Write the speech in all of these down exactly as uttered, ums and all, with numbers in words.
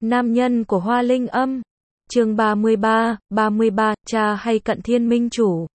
Nam nhân của Hoa Linh Âm. Chương ba mươi ba, ba mươi ba, cha hay cận thiên minh chủ.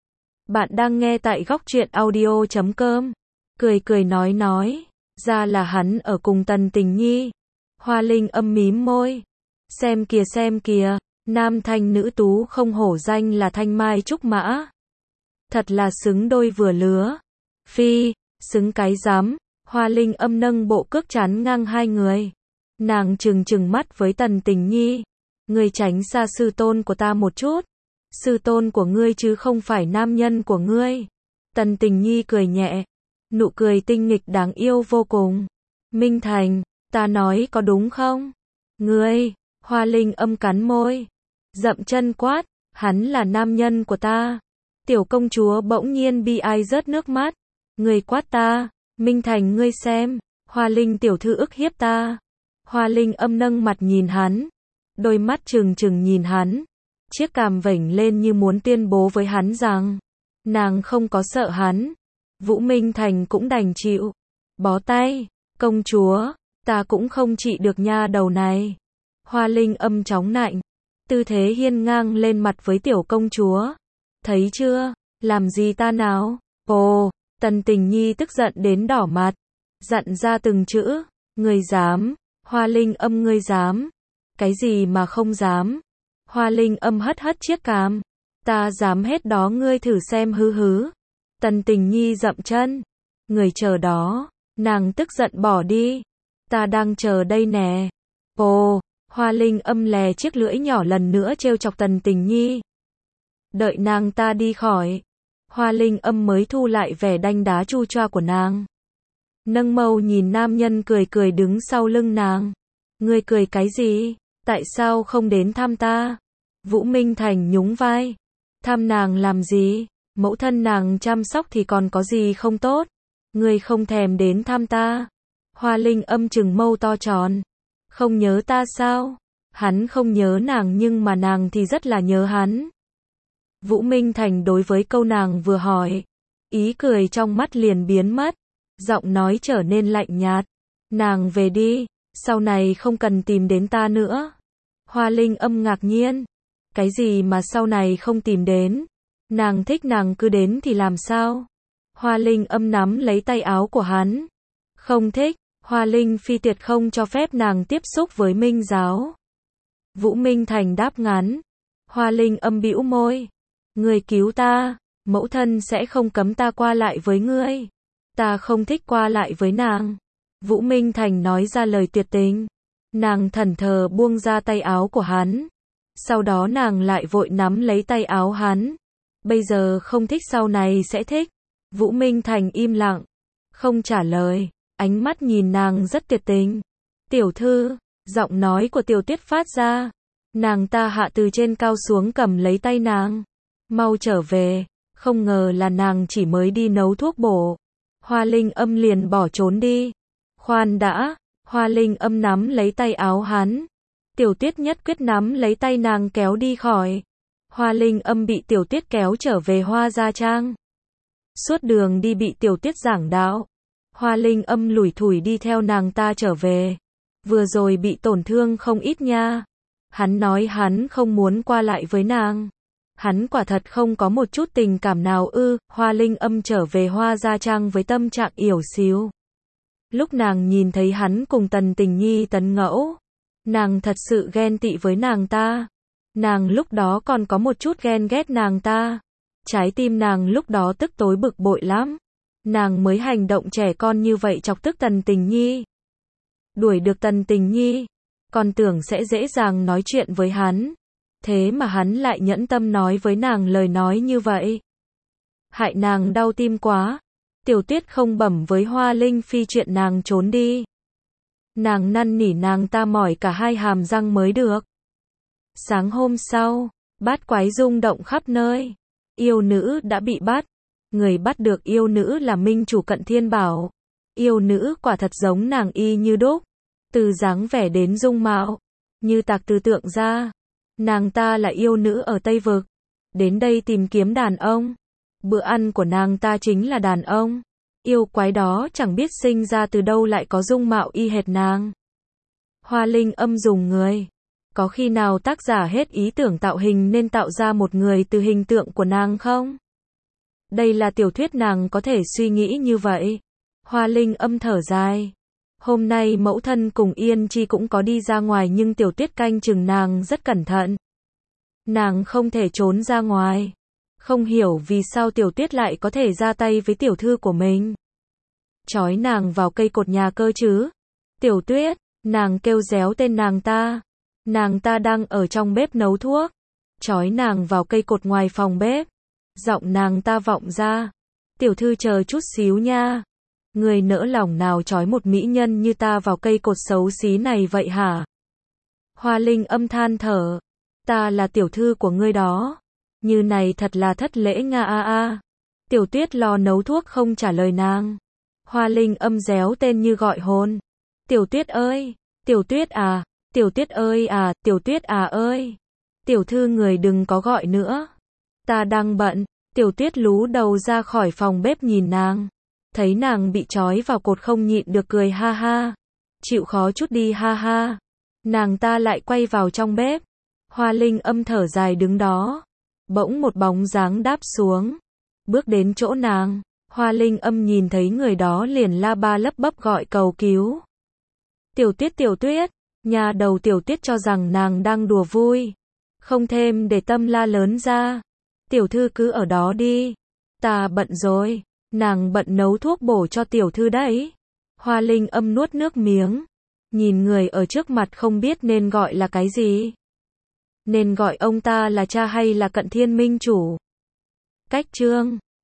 Bạn đang nghe tại góc truyện audio chấm com. Cười cười nói nói, ra là hắn ở cùng Tần Tình Nhi. Hoa Linh Âm mím môi. Xem kìa xem kìa, nam thanh nữ tú không hổ danh là thanh mai trúc mã. Thật là xứng đôi vừa lứa. Phi, xứng cái rắm. Hoa Linh Âm nâng bộ cước chắn ngang hai người. Nàng trừng trừng mắt với Tần Tình Nhi. Ngươi tránh xa sư tôn của ta một chút. Sư tôn của ngươi chứ không phải nam nhân của ngươi. Tần Tình Nhi cười nhẹ. Nụ cười tinh nghịch đáng yêu vô cùng. Minh Thành, ta nói có đúng không? Ngươi, Hoa Linh Âm cắn môi. Dậm chân quát, hắn là nam nhân của ta. Tiểu công chúa bỗng nhiên bi ai rớt nước mắt. Ngươi quát ta, Minh Thành ngươi xem, Hoa Linh tiểu thư ức hiếp ta. Hoa Linh Âm nâng mặt nhìn hắn. Đôi mắt trừng trừng nhìn hắn. Chiếc cằm vểnh lên như muốn tuyên bố với hắn rằng nàng không có sợ hắn. Vũ Minh Thành cũng đành chịu. Bó tay, công chúa, ta cũng không trị được nha đầu này. Hoa Linh Âm chóng nạnh. Tư thế hiên ngang lên mặt với tiểu công chúa. Thấy chưa, làm gì ta nào? Ồ, Tần Tình Nhi tức giận đến đỏ mặt. Dặn ra từng chữ, ngươi dám, Hoa Linh Âm ngươi dám. Cái gì mà không dám? Hoa Linh Âm hất hất chiếc cằm. Ta dám hết đó ngươi thử xem hứ hứ. Tần Tình Nhi dậm chân. Người chờ đó. Nàng tức giận bỏ đi. Ta đang chờ đây nè. Ồ, Hoa Linh Âm lè chiếc lưỡi nhỏ lần nữa trêu chọc Tần Tình Nhi. Đợi nàng ta đi khỏi. Hoa Linh Âm mới thu lại vẻ đanh đá chu choa của nàng. Nâng mâu nhìn nam nhân cười cười đứng sau lưng nàng. Ngươi cười cái gì? Tại sao không đến thăm ta? Vũ Minh Thành nhún vai. Thăm nàng làm gì? Mẫu thân nàng chăm sóc thì còn có gì không tốt? Ngươi không thèm đến thăm ta? Hoa Linh Âm trừng mâu to tròn. Không nhớ ta sao? Hắn không nhớ nàng nhưng mà nàng thì rất là nhớ hắn. Vũ Minh Thành đối với câu nàng vừa hỏi. Ý cười trong mắt liền biến mất. Giọng nói trở nên lạnh nhạt. Nàng về đi. Sau này không cần tìm đến ta nữa. Hoa Linh Âm ngạc nhiên. Cái gì mà sau này không tìm đến? Nàng thích nàng cứ đến thì làm sao? Hoa Linh Âm nắm lấy tay áo của hắn. Không thích, Hoa Linh Phi tuyệt không cho phép nàng tiếp xúc với Minh giáo. Vũ Minh Thành đáp ngắn. Hoa Linh Âm bĩu môi. Ngươi cứu ta, mẫu thân sẽ không cấm ta qua lại với ngươi. Ta không thích qua lại với nàng. Vũ Minh Thành nói ra lời tuyệt tình. Nàng thẫn thờ buông ra tay áo của hắn. Sau đó nàng lại vội nắm lấy tay áo hắn. Bây giờ không thích sau này sẽ thích. Vũ Minh Thành im lặng. Không trả lời. Ánh mắt nhìn nàng rất tuyệt tình. Tiểu thư, giọng nói của Tiểu Tuyết phát ra. Nàng ta hạ từ trên cao xuống cầm lấy tay nàng. Mau trở về. Không ngờ là nàng chỉ mới đi nấu thuốc bổ. Hoa Linh Âm liền bỏ trốn đi. Khoan đã, Hoa Linh Âm nắm lấy tay áo hắn. Tiểu Tuyết nhất quyết nắm lấy tay nàng kéo đi khỏi. Hoa Linh Âm bị Tiểu Tuyết kéo trở về Hoa Gia Trang. Suốt đường đi bị Tiểu Tuyết giảng đạo. Hoa Linh Âm lủi thủi đi theo nàng ta trở về. Vừa rồi bị tổn thương không ít nha. Hắn nói hắn không muốn qua lại với nàng. Hắn quả thật không có một chút tình cảm nào ư. Hoa Linh Âm trở về Hoa Gia Trang với tâm trạng yểu xìu. Lúc nàng nhìn thấy hắn cùng Tần Tình Nhi tấn ngẫu, nàng thật sự ghen tị với nàng ta. Nàng lúc đó còn có một chút ghen ghét nàng ta. Trái tim nàng lúc đó tức tối bực bội lắm. Nàng mới hành động trẻ con như vậy chọc tức Tần Tình Nhi. Đuổi được Tần Tình Nhi, còn tưởng sẽ dễ dàng nói chuyện với hắn. Thế mà hắn lại nhẫn tâm nói với nàng lời nói như vậy. Hại nàng đau tim quá. Tiểu Tuyết không bẩm với Hoa Linh Phi chuyện nàng trốn đi. Nàng năn nỉ nàng ta mỏi cả hai hàm răng mới được. Sáng hôm sau, bát quái rung động khắp nơi. Yêu nữ đã bị bắt. Người bắt được yêu nữ là minh chủ Cận Thiên Bảo. Yêu nữ quả thật giống nàng y như đúc. Từ dáng vẻ đến dung mạo, như tạc từ tượng ra. Nàng ta là yêu nữ ở Tây Vực. Đến đây tìm kiếm đàn ông. Bữa ăn của nàng ta chính là đàn ông. Yêu quái đó chẳng biết sinh ra từ đâu lại có dung mạo y hệt nàng. Hoa Linh Âm dùng người. Có khi nào tác giả hết ý tưởng tạo hình nên tạo ra một người từ hình tượng của nàng không? Đây là tiểu thuyết nàng có thể suy nghĩ như vậy. Hoa Linh Âm thở dài. Hôm nay mẫu thân cùng Yên Chi cũng có đi ra ngoài nhưng Tiểu Tuyết canh chừng nàng rất cẩn thận. Nàng không thể trốn ra ngoài. Không hiểu vì sao Tiểu Tuyết lại có thể ra tay với tiểu thư của mình. Trói nàng vào cây cột nhà cơ chứ. Tiểu Tuyết, nàng kêu réo tên nàng ta. Nàng ta đang ở trong bếp nấu thuốc. Trói nàng vào cây cột ngoài phòng bếp. Giọng nàng ta vọng ra. Tiểu thư chờ chút xíu nha. Người nỡ lòng nào trói một mỹ nhân như ta vào cây cột xấu xí này vậy hả? Hoa Linh Âm than thở. Ta là tiểu thư của ngươi đó. Như này thật là thất lễ nga a a. Tiểu Tuyết lo nấu thuốc không trả lời nàng. Hoa Linh Âm réo tên như gọi hồn. Tiểu Tuyết ơi, Tiểu Tuyết à, Tiểu Tuyết ơi à, Tiểu Tuyết à ơi. Tiểu thư người đừng có gọi nữa. Ta đang bận. Tiểu Tuyết lú đầu ra khỏi phòng bếp nhìn nàng. Thấy nàng bị trói vào cột không nhịn được cười ha ha. Chịu khó chút đi ha ha. Nàng ta lại quay vào trong bếp. Hoa Linh Âm thở dài đứng đó. Bỗng một bóng dáng đáp xuống. Bước đến chỗ nàng. Hoa Linh Âm nhìn thấy người đó liền la ba lấp bấp gọi cầu cứu. Tiểu Tuyết Tiểu Tuyết. Nhà đầu Tiểu Tuyết cho rằng nàng đang đùa vui. Không thêm để tâm la lớn ra. Tiểu thư cứ ở đó đi. Ta bận rồi. Nàng bận nấu thuốc bổ cho tiểu thư đấy. Hoa Linh Âm nuốt nước miếng. Nhìn người ở trước mặt không biết nên gọi là cái gì. Nên gọi ông ta là cha hay là Cận Thiên Minh Chủ. Cách chương